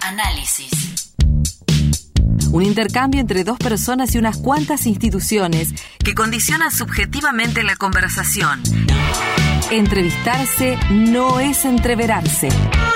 Análisis. Un intercambio entre dos personas y unas cuantas instituciones que condicionan subjetivamente la conversación. Entrevistarse no es entreverarse.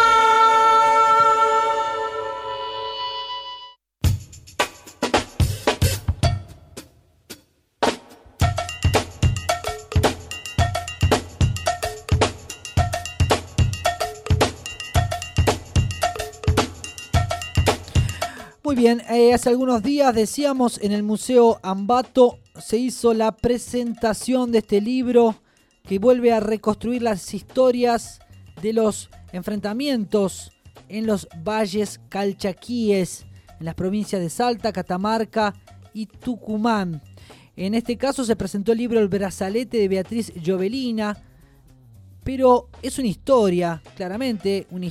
Muy bien, hace algunos días decíamos en el Museo Ambato se hizo la presentación de este libro que vuelve a reconstruir las historias de los enfrentamientos en los valles calchaquíes, en las provincias de Salta, Catamarca y Tucumán. En este caso se presentó el libro El brazalete de Beatriz Giovelina, pero es una historia, claramente, una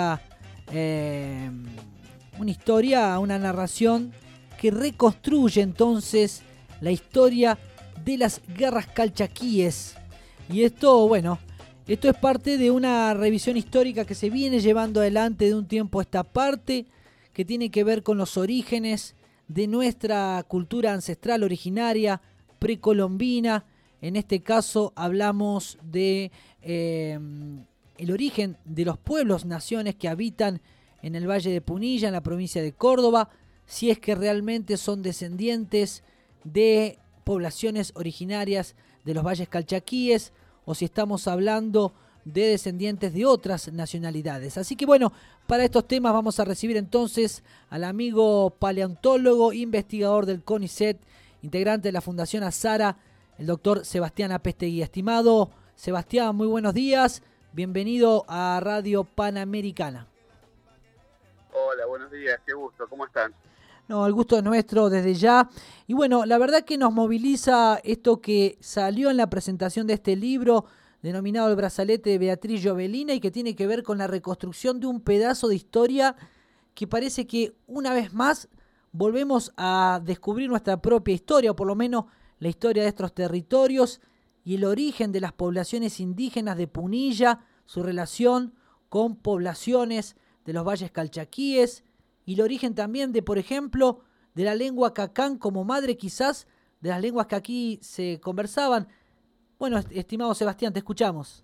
una narración que reconstruye entonces la historia de las guerras calchaquíes. Y esto es parte de una revisión histórica que se viene llevando adelante de un tiempo a esta parte, que tiene que ver con los orígenes de nuestra cultura ancestral originaria, precolombina. En este caso hablamos de el origen de los pueblos, naciones que habitan en el Valle de Punilla, en la provincia de Córdoba, si es que realmente son descendientes de poblaciones originarias de los valles calchaquíes o si estamos hablando de descendientes de otras nacionalidades. Así que para estos temas vamos a recibir entonces al amigo paleontólogo, investigador del CONICET, integrante de la Fundación Azara, el doctor Sebastián Apestegui. Estimado Sebastián, muy buenos días, bienvenido a Radio Panamericana. Hola, buenos días, qué gusto, ¿cómo están? No, el gusto es nuestro desde ya. Y la verdad que nos moviliza esto que salió en la presentación de este libro denominado El brazalete de Beatriz Giovelina y que tiene que ver con la reconstrucción de un pedazo de historia que parece que una vez más volvemos a descubrir nuestra propia historia, o por lo menos la historia de estos territorios y el origen de las poblaciones indígenas de Punilla, su relación con poblaciones de los valles calchaquíes y el origen también de, por ejemplo, de la lengua cacán como madre quizás de las lenguas que aquí se conversaban. Estimado Sebastián, te escuchamos.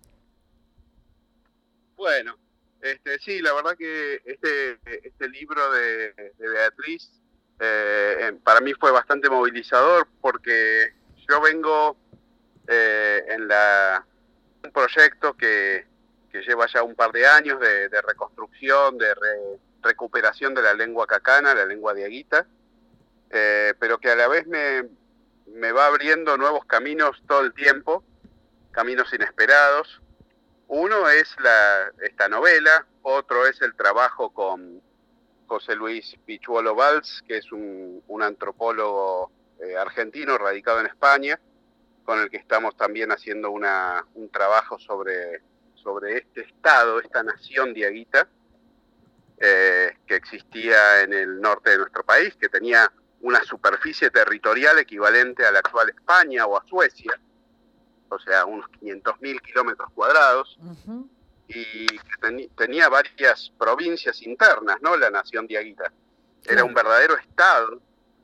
Bueno, sí, la verdad que este libro de Beatriz para mí fue bastante movilizador porque yo vengo en un proyecto que lleva ya un par de años de reconstrucción, de recuperación de la lengua cacana, la lengua diaguita, pero que a la vez me va abriendo nuevos caminos todo el tiempo, caminos inesperados. Uno es esta novela, otro es el trabajo con José Luis Pichuolo Valls, que es un antropólogo argentino radicado en España, con el que estamos también haciendo un trabajo sobre este estado, esta nación diaguita, que existía en el norte de nuestro país, que tenía una superficie territorial equivalente a la actual España o a Suecia, o sea, unos 500.000 kilómetros cuadrados, uh-huh. Y que tenía varias provincias internas, ¿no? La nación diaguita. Era un verdadero estado,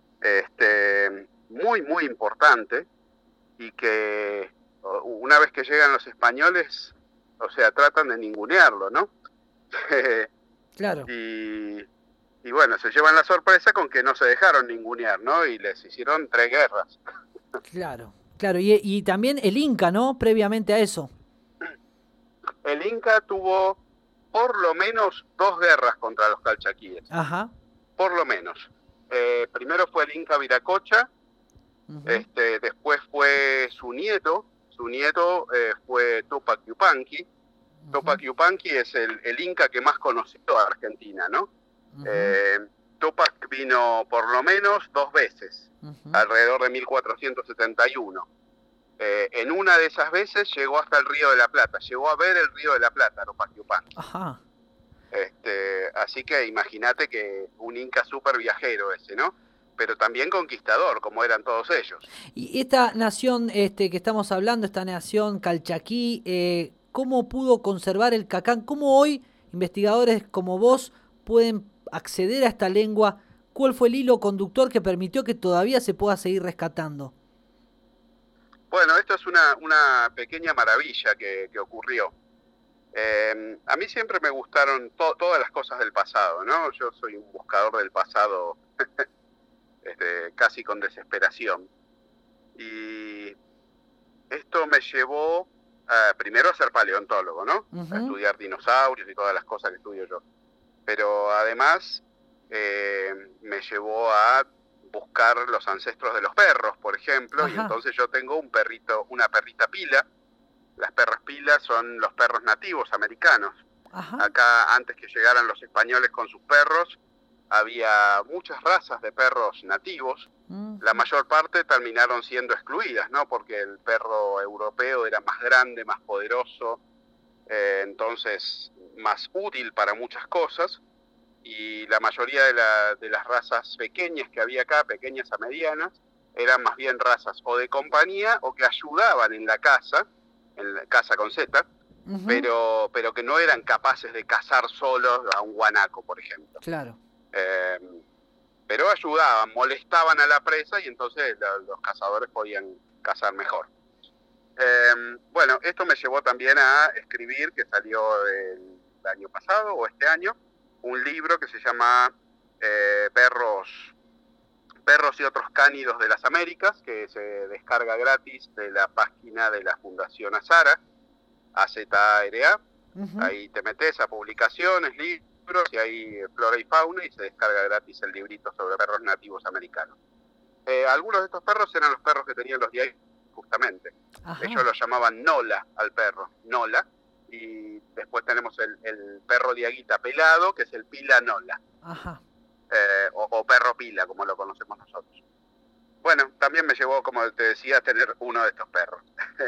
muy, muy importante, y que una vez que llegan los españoles, o sea, tratan de ningunearlo, ¿no? Claro. Y se llevan la sorpresa con que no se dejaron ningunear, ¿no? Y les hicieron 3 guerras. Claro. Y también el Inca, ¿no? Previamente a eso. El Inca tuvo por lo menos 2 guerras contra los calchaquíes. Ajá. Por lo menos. Primero fue el Inca Viracocha, uh-huh. Después fue su nieto fue Tupac Yupanqui. Uh-huh. Tupac Yupanqui es el Inca que más conoció a Argentina, ¿no? Uh-huh. Tupac vino por lo menos 2 veces, uh-huh. alrededor de 1471. En una de esas veces llegó hasta el Río de la Plata, llegó a ver el Río de la Plata, Tupac Yupanqui. Ajá. Así que imagínate que un Inca súper viajero ese, ¿no? Pero también conquistador, como eran todos ellos. Y esta nación que estamos hablando, esta nación calchaquí, ¿cómo pudo conservar el cacán? ¿Cómo hoy investigadores como vos pueden acceder a esta lengua, ¿cuál fue el hilo conductor que permitió que todavía se pueda seguir rescatando? Bueno, esto es una pequeña maravilla que ocurrió. A mí siempre me gustaron todas las cosas del pasado, ¿no? Yo soy un buscador del pasado casi con desesperación. Y esto me llevó primero a ser paleontólogo, ¿no? A estudiar dinosaurios y todas las cosas que estudio yo. Pero además me llevó a buscar los ancestros de los perros, por ejemplo. Ajá. Y entonces yo tengo una perrita pila. Las perras pilas son los perros nativos americanos. Ajá. Acá, antes que llegaran los españoles con sus perros, había muchas razas de perros nativos. La mayor parte terminaron siendo excluidas, ¿no? Porque el perro europeo era más grande, más poderoso, entonces más útil para muchas cosas. Y la mayoría de las razas pequeñas que había acá, pequeñas a medianas, eran más bien razas o de compañía o que ayudaban en la casa con Z, pero que no eran capaces de cazar solos a un guanaco, por ejemplo. Claro. Pero ayudaban, molestaban a la presa y entonces los cazadores podían cazar mejor. Bueno, esto me llevó también a escribir, que salió el año pasado o este año, un libro que se llama Perros y otros cánidos de las Américas, que se descarga gratis de la página de la Fundación Azara, AZARA. Ahí te metes a publicaciones, libros, y ahí flora y fauna, y se descarga gratis el librito sobre perros nativos americanos. Algunos de estos perros eran los perros que tenían los diaguitas, justamente. Ajá. Ellos lo llamaban Nola al perro, Nola. Y después tenemos el perro diaguita pelado, que es el pila Nola. Ajá. O perro pila, como lo conocemos nosotros. Bueno, también me llevó, como te decía, a tener uno de estos perros.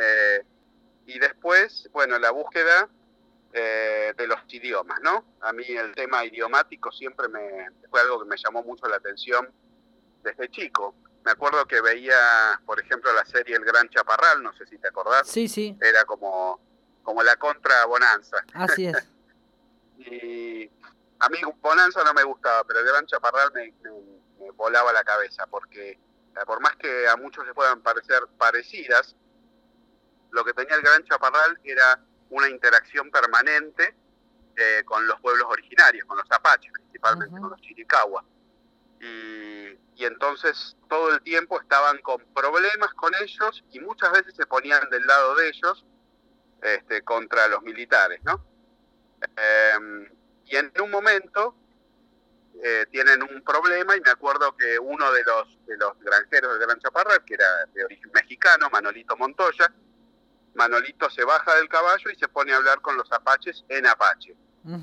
Y después, bueno, la búsqueda de los idiomas, ¿no? A mí el tema idiomático siempre fue algo que me llamó mucho la atención desde chico. Me acuerdo que veía, por ejemplo, la serie El Gran Chaparral, no sé si te acordás. Sí, sí. Era como la contra Bonanza. Así es. Y a mí Bonanza no me gustaba, pero el Gran Chaparral me volaba la cabeza, porque por más que a muchos les puedan parecer parecidas, lo que tenía el Gran Chaparral era una interacción permanente con los pueblos originarios, con los apaches, principalmente con los chiricahua. Y entonces todo el tiempo estaban con problemas con ellos y muchas veces se ponían del lado de ellos contra los militares, ¿no? Y en un momento tienen un problema, y me acuerdo que uno de los granjeros del Gran Chaparral, que era de origen mexicano, Manolito Montoya, Manolito se baja del caballo y se pone a hablar con los apaches en apache.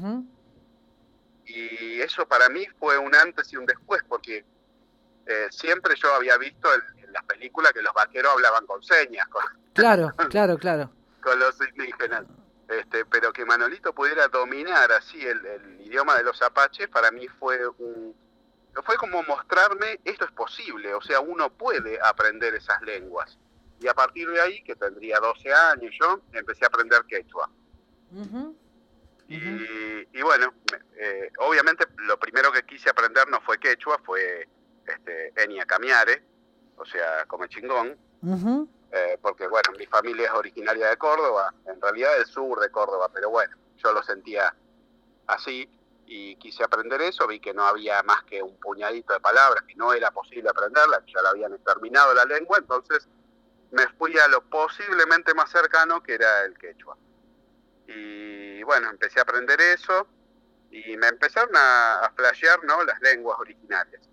Y eso para mí fue un antes y un después, porque siempre yo había visto en las películas que los vaqueros hablaban con señas. Claro. Con los indígenas. Pero que Manolito pudiera dominar así el idioma de los apaches, para mí fue como mostrarme, esto es posible, o sea, uno puede aprender esas lenguas. Y a partir de ahí, que tendría 12 años yo, empecé a aprender quechua. Y bueno, obviamente lo primero que quise aprender no fue quechua, fue Enia Camiare, o sea, come chingón. Porque bueno, mi familia es originaria de Córdoba, en realidad del sur de Córdoba, pero bueno, yo lo sentía así y quise aprender eso. Vi que no había más que un puñadito de palabras, que no era posible aprenderla, que ya la habían exterminado la lengua, entonces me fui a lo posiblemente más cercano, que era el quechua. Y bueno, empecé a aprender eso y me empezaron a flashear, ¿no?, las lenguas originarias.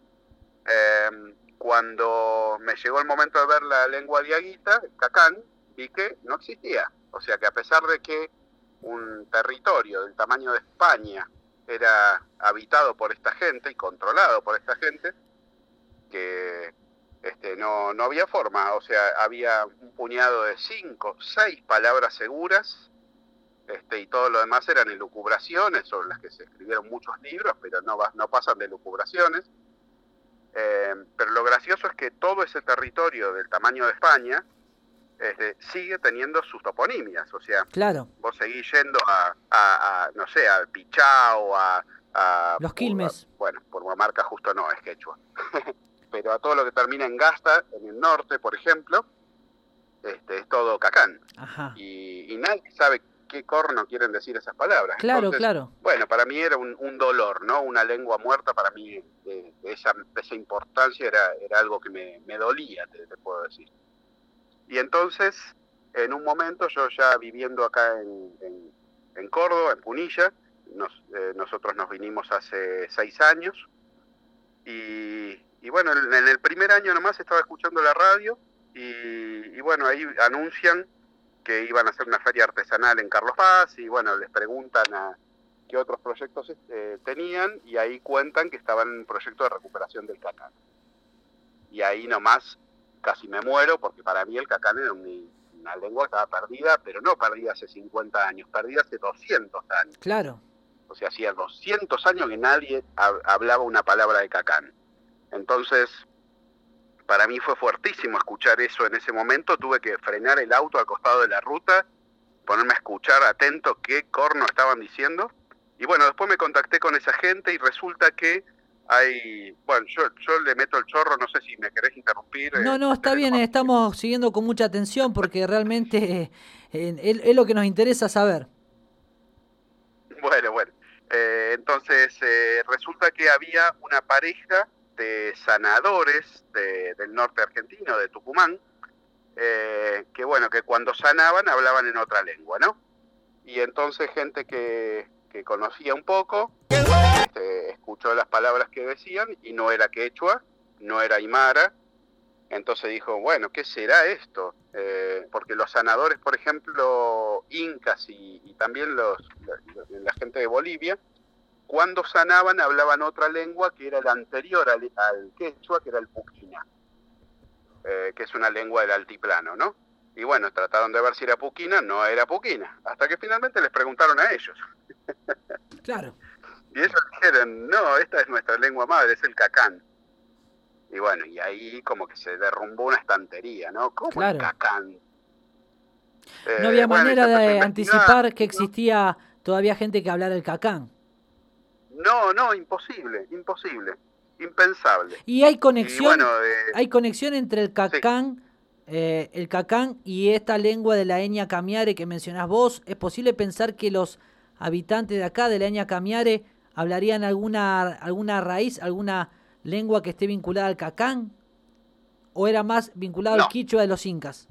Cuando me llegó el momento de ver la lengua diaguita, el cacán, vi que no existía. O sea que a pesar de que un territorio del tamaño de España era habitado por esta gente y controlado por esta gente, que no había forma. O sea, había un puñado de 5, 6 palabras seguras, y todo lo demás eran elucubraciones sobre las que se escribieron muchos libros, pero no pasan de elucubraciones. Pero lo gracioso es que todo ese territorio del tamaño de España sigue teniendo sus toponimias. O sea, claro, vos seguís yendo a no sé, al Pichao, a Los quilmes. Bueno, Purmamarca justo no, es quechua. Pero a todo lo que termina en Gasta, en el norte, por ejemplo, es todo cacán. Ajá. Y nadie sabe qué corno quieren decir esas palabras. Claro, Entonces, claro. bueno, para mí era un dolor, ¿no? Una lengua muerta para mí, de esa importancia, era algo que me dolía, te puedo decir. Y entonces, en un momento, yo ya viviendo acá en Córdoba, en Punilla, nosotros nos vinimos hace 6 años, y bueno, en el primer año nomás estaba escuchando la radio, y bueno, ahí anuncian que iban a hacer una feria artesanal en Carlos Paz, y bueno, les preguntan a qué otros proyectos tenían, y ahí cuentan que estaban en un proyecto de recuperación del cacán. Y ahí nomás casi me muero, porque para mí el cacán era una lengua que estaba perdida, pero no perdida hace 50 años, perdida hace 200 años. Claro. O sea, hacía 200 años que nadie hablaba una palabra de cacán. Entonces, para mí fue fuertísimo escuchar eso en ese momento. Tuve que frenar el auto al costado de la ruta, ponerme a escuchar atento qué corno estaban diciendo. Y bueno, después me contacté con esa gente y resulta que bueno, yo le meto el chorro, no sé si me querés interrumpir. No, está bien, estamos siguiendo con mucha atención porque realmente es lo que nos interesa saber. Bueno. Entonces, resulta que había una pareja de sanadores del norte argentino, de Tucumán, que bueno, que cuando sanaban hablaban en otra lengua, ¿no? Y entonces gente que conocía un poco, escuchó las palabras que decían y no era quechua, no era aymara. Entonces dijo, bueno, ¿qué será esto? Porque los sanadores, por ejemplo, incas y también la gente de Bolivia, cuando sanaban hablaban otra lengua que era la anterior al quechua, que era el puquina, que es una lengua del altiplano, ¿no? Y bueno, trataron de ver si era puquina, no era puquina, hasta que finalmente les preguntaron a ellos. Claro. Y ellos dijeron, no, esta es nuestra lengua madre, es el cacán. Y bueno, y ahí como que se derrumbó una estantería, ¿no? ¿Cómo claro. El cacán? No había manera de anticipar que existía todavía gente que hablara el cacán. No, imposible, impensable. Y hay conexión, y bueno, hay conexión entre el cacán, sí. El cacán y esta lengua de la Enya Kamiare que mencionás vos. ¿Es posible pensar que los habitantes de acá, de la Enya Kamiare, hablarían alguna raíz, alguna lengua que esté vinculada al cacán? ¿O era más vinculado al quichua de los incas?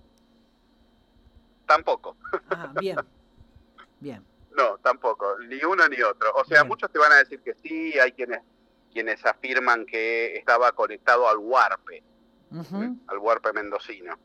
Tampoco. Ah, bien. No, tampoco, ni uno ni otro. O sea, bien. Muchos te van a decir que sí, hay quienes afirman que estaba conectado al huarpe, al huarpe mendocino.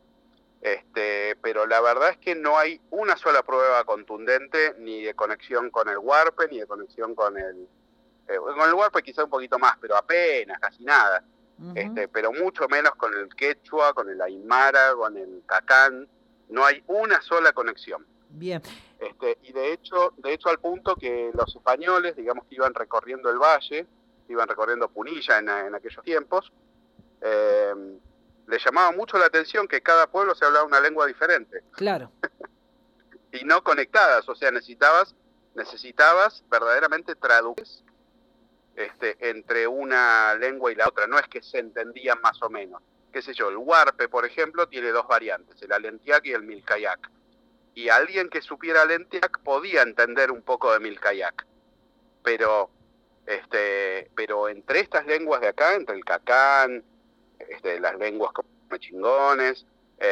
Pero la verdad es que no hay una sola prueba contundente, ni de conexión con el huarpe, ni de conexión con el huarpe quizá un poquito más, pero apenas, casi nada. Pero mucho menos con el quechua, con el aymara, con el cacán. No hay una sola conexión. Bien. Y de hecho al punto que los españoles, digamos que iban recorriendo el valle, iban recorriendo Punilla en aquellos tiempos, les llamaba mucho la atención que cada pueblo se hablaba una lengua diferente. Claro. Y no conectadas, o sea, necesitabas verdaderamente traducir entre una lengua y la otra, no es que se entendían más o menos. Qué sé yo, el huarpe, por ejemplo, tiene 2 variantes, el alentiac y el milcayac. Y alguien que supiera alentiac podía entender un poco de milcayac. Pero entre estas lenguas de acá, entre el cacán, las lenguas como chingones,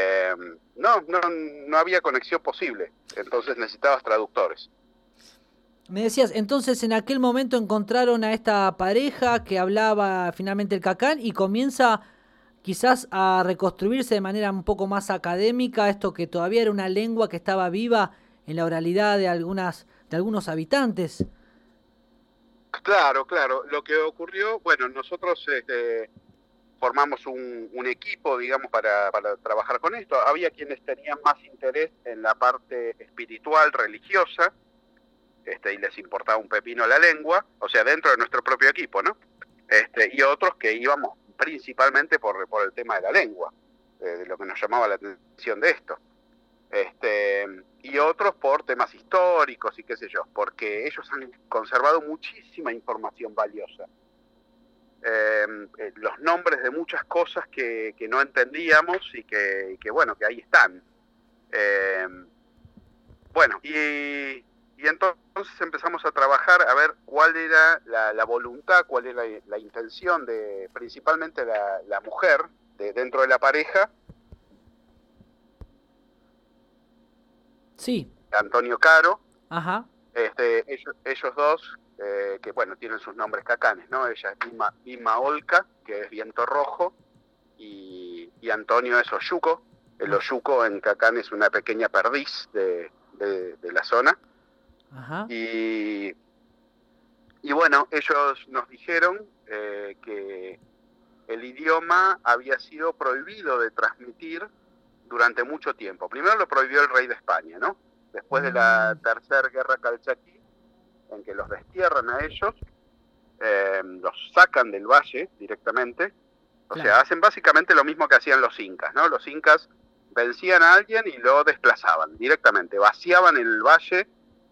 no había conexión posible. Entonces necesitabas traductores. Me decías, entonces en aquel momento encontraron a esta pareja que hablaba finalmente el cacán y comienza quizás a reconstruirse de manera un poco más académica esto que todavía era una lengua que estaba viva en la oralidad de algunos habitantes. Claro. Lo que ocurrió, bueno, nosotros formamos un equipo, digamos, para trabajar con esto. Había quienes tenían más interés en la parte espiritual, religiosa, y les importaba un pepino la lengua, o sea, dentro de nuestro propio equipo, ¿no? Y otros que íbamos principalmente por el tema de la lengua, de lo que nos llamaba la atención de esto. y otros por temas históricos y qué sé yo, porque ellos han conservado muchísima información valiosa. Los nombres de muchas cosas que no entendíamos y que bueno, que ahí están. Bueno, y entonces empezamos a trabajar a ver cuál era la voluntad, cuál era la intención de principalmente la mujer dentro de la pareja. Sí. Antonio Caro. Ajá. Ellos dos, que bueno, tienen sus nombres cacanes, ¿no? Ella es Bima Olca, que es viento rojo, y Antonio es Oyuco. El Oyuco en cacán es una pequeña perdiz de la zona. Ajá. Y bueno, ellos nos dijeron que el idioma había sido prohibido de transmitir durante mucho tiempo. Primero lo prohibió el rey de España, ¿no? Después de la Tercera Guerra Calchaquí, en que los destierran a ellos, los sacan del valle directamente. O sea, hacen básicamente lo mismo que hacían los incas, ¿no? Los incas vencían a alguien y lo desplazaban directamente, vaciaban el valle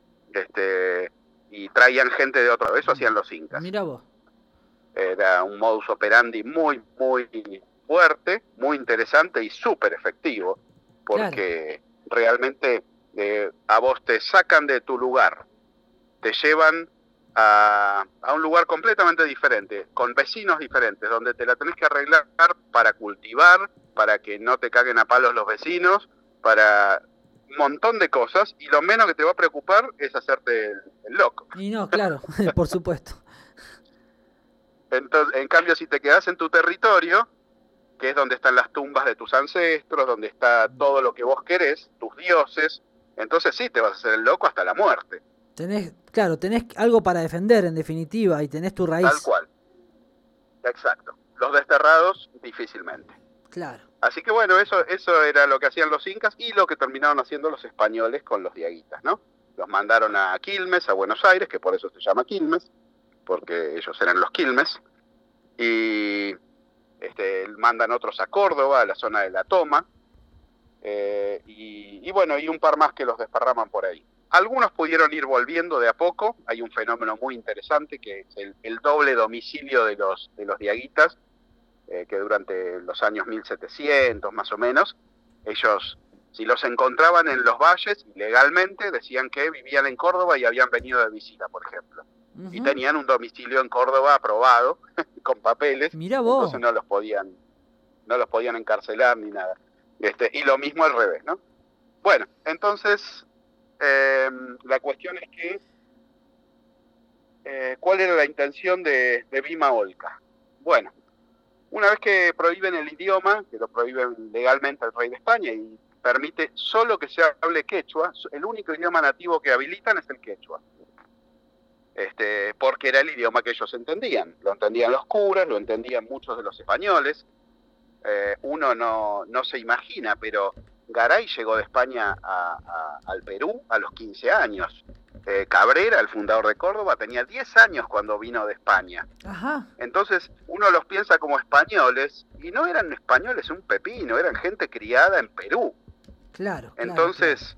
y traían gente de otro. Eso hacían los incas. Mira vos. Era un modus operandi muy, muy fuerte, muy interesante y súper efectivo, porque realmente a vos te sacan de tu lugar, te llevan a un lugar completamente diferente, con vecinos diferentes, donde te la tenés que arreglar para cultivar, para que no te caguen a palos los vecinos, para un montón de cosas, y lo menos que te va a preocupar es hacerte el loco. Y no, claro, por supuesto. Entonces, en cambio, si te quedás en tu territorio, que es donde están las tumbas de tus ancestros, donde está todo lo que vos querés, tus dioses, entonces sí te vas a hacer el loco hasta la muerte. Tenés algo para defender, en definitiva, y tenés tu raíz. Tal cual. Exacto. Los desterrados, difícilmente. Claro. Así que bueno, eso era lo que hacían los incas y lo que terminaron haciendo los españoles con los diaguitas, ¿no? Los mandaron a Quilmes, a Buenos Aires, que por eso se llama Quilmes, porque ellos eran los Quilmes, y mandan otros a Córdoba, a la zona de la Toma, y bueno, y un par más que los desparraman por ahí. Algunos pudieron ir volviendo de a poco. Hay un fenómeno muy interesante que es el doble domicilio de los diaguitas, que durante los años 1700 más o menos, ellos, si los encontraban en los valles ilegalmente, decían que vivían en Córdoba y habían venido de visita, por ejemplo. Uh-huh. Y tenían un domicilio en Córdoba aprobado, con papeles. Mirá vos. Entonces no los podían encarcelar ni nada. Y lo mismo al revés, ¿no? Bueno, entonces la cuestión es que ¿cuál era la intención de Bima Olca? Bueno, una vez que prohíben el idioma, que lo prohíben legalmente el rey de España y permite solo que se hable quechua, el único idioma nativo que habilitan es el quechua. Porque era el idioma que ellos entendían. Lo entendían los curas, lo entendían muchos de los españoles. Uno no se imagina, pero Garay llegó de España al Perú a los 15 años. Cabrera, el fundador de Córdoba, tenía 10 años cuando vino de España. Ajá. Entonces uno los piensa como españoles y no eran españoles un pepino, eran gente criada en Perú. Claro. Entonces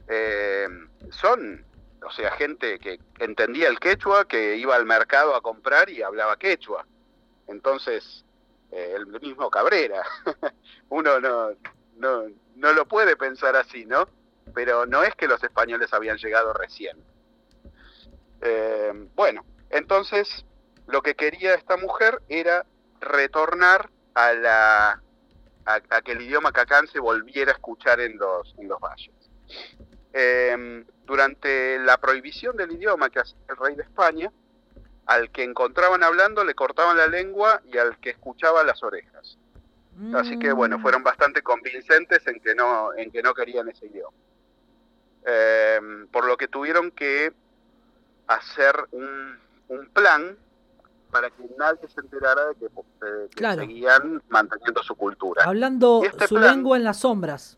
son, o sea, gente que entendía el quechua, que iba al mercado a comprar y hablaba quechua. Entonces el mismo Cabrera, uno no lo puede pensar así, ¿no? Pero no es que los españoles habían llegado recién. Bueno, entonces lo que quería esta mujer era retornar a que el idioma cacán se volviera a escuchar en los valles. Durante la prohibición del idioma que hacía el rey de España, al que encontraban hablando le cortaban la lengua y al que escuchaba las orejas. Así que bueno, fueron bastante convincentes en que no querían ese idioma. Por lo que tuvieron que hacer un plan para que nadie se enterara de que seguían manteniendo su cultura. Hablando su lengua en las sombras.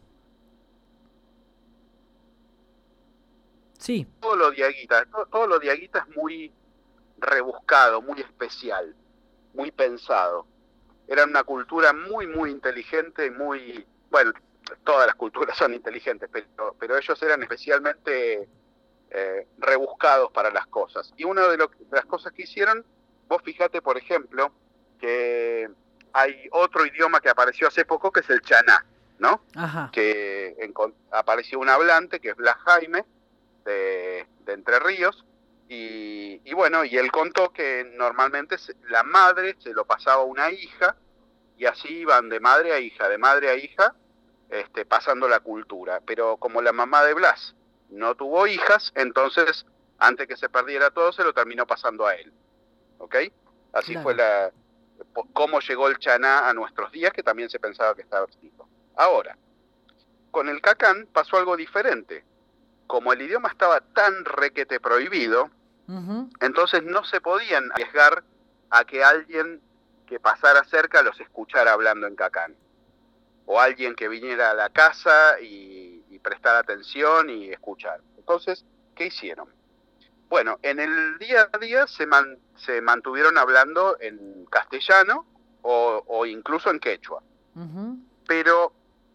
Sí. Todo lo diaguita es muy rebuscado, muy especial, muy pensado. Era una cultura muy, muy inteligente, muy... Bueno, todas las culturas son inteligentes, pero ellos eran especialmente rebuscados para las cosas. Y una de las cosas que hicieron, vos fíjate, por ejemplo, que hay otro idioma que apareció hace poco, que es el chaná, ¿no? Ajá. Que apareció un hablante, que es Blas Jaime, de Entre Ríos, y bueno, y él contó que normalmente la madre se lo pasaba a una hija, y así iban de madre a hija, pasando la cultura. Pero como la mamá de Blas no tuvo hijas, entonces, antes que se perdiera todo, se lo terminó pasando a él. ¿Ok? Así Claro. fue cómo llegó el chaná a nuestros días, que también se pensaba que estaba extinto. Ahora, con el cacán pasó algo diferente. Como el idioma estaba tan requete prohibido, entonces no se podían arriesgar a que alguien que pasara cerca los escuchara hablando en cacán. O alguien que viniera a la casa y prestara atención y escuchar. Entonces, ¿qué hicieron? Bueno, en el día a día se mantuvieron hablando en castellano o incluso en quechua. Pero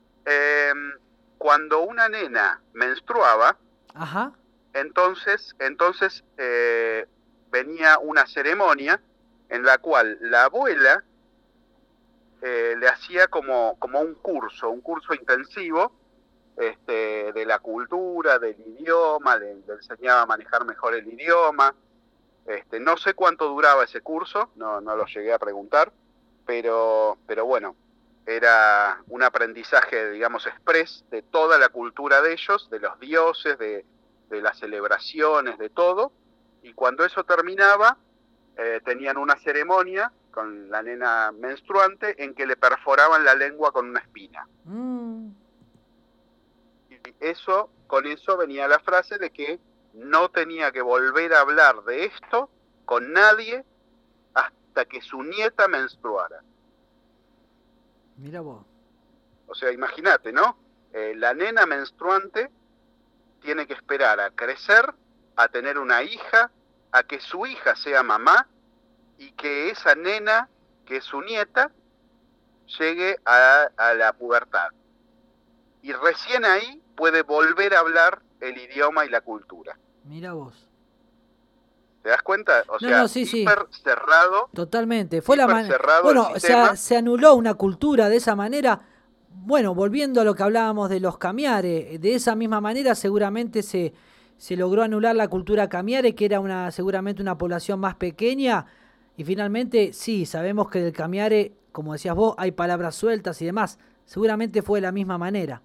cuando una nena menstruaba, Ajá. entonces venía una ceremonia en la cual la abuela le hacía como un curso intensivo de la cultura, del idioma, le enseñaba a manejar mejor el idioma. No sé cuánto duraba ese curso, no lo llegué a preguntar, pero bueno, era un aprendizaje, digamos, express de toda la cultura de ellos, de los dioses, de las celebraciones, de todo, y cuando eso terminaba, tenían una ceremonia con la nena menstruante en que le perforaban la lengua con una espina. Y con eso venía la frase de que no tenía que volver a hablar de esto con nadie hasta que su nieta menstruara. Mira vos. O sea, imagínate, ¿no? La nena menstruante tiene que esperar a crecer, a tener una hija, a que su hija sea mamá, y que esa nena, que es su nieta, llegue a la pubertad. Y recién ahí puede volver a hablar el idioma y la cultura. Mira vos. ¿Te das cuenta? O sea, No, sí, hiper cerrado. Totalmente. Fue cerrado. Bueno, se anuló una cultura de esa manera. Bueno, volviendo a lo que hablábamos de los camiare, de esa misma manera seguramente se logró anular la cultura camiare, que era seguramente una población más pequeña. Y finalmente, sí, sabemos que del camiare, como decías vos, hay palabras sueltas y demás. Seguramente fue de la misma manera.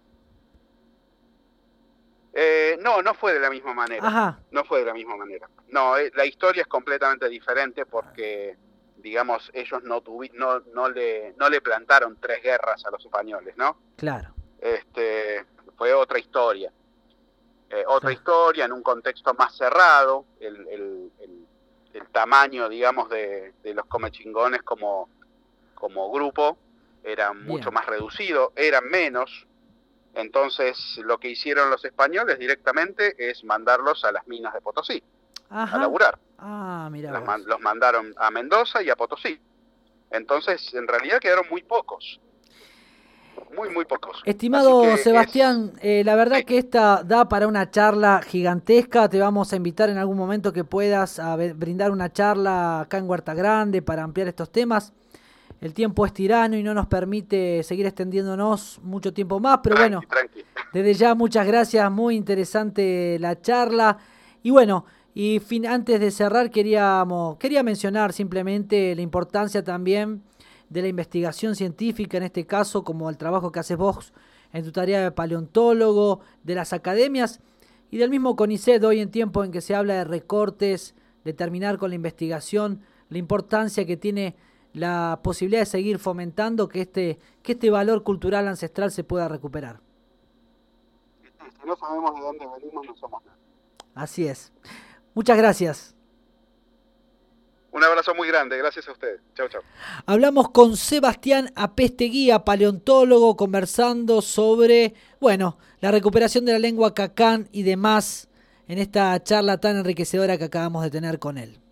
No fue de la misma manera. Ajá. No fue de la misma manera. No, la historia es completamente diferente porque, digamos, ellos no le plantaron 3 guerras a los españoles, ¿no? Claro. Fue otra historia. Otra historia en un contexto más cerrado. El tamaño, digamos, de los comechingones como grupo era mucho más reducido, eran menos. Entonces, lo que hicieron los españoles directamente es mandarlos a las minas de Potosí, a laburar. Mira los mandaron a Mendoza y a Potosí. Entonces, en realidad quedaron muy pocos. Muy pocos. Estimado Sebastián, la verdad que esta da para una charla gigantesca. Te vamos a invitar en algún momento que puedas a brindar una charla acá en Huerta Grande para ampliar estos temas. El tiempo es tirano y no nos permite seguir extendiéndonos mucho tiempo más, pero bueno, desde ya muchas gracias, muy interesante la charla. Y bueno, antes de cerrar quería mencionar simplemente la importancia también de la investigación científica, en este caso, como el trabajo que haces vos en tu tarea de paleontólogo, de las academias y del mismo CONICET, hoy en tiempo en que se habla de recortes, de terminar con la investigación, la importancia que tiene la posibilidad de seguir fomentando que este valor cultural ancestral se pueda recuperar. Si no sabemos de dónde venimos, no somos nada. Así es. Muchas gracias. Un abrazo muy grande, gracias a ustedes. Chau, chau. Hablamos con Sebastián Apesteguía, paleontólogo, conversando sobre, la recuperación de la lengua cacán y demás en esta charla tan enriquecedora que acabamos de tener con él.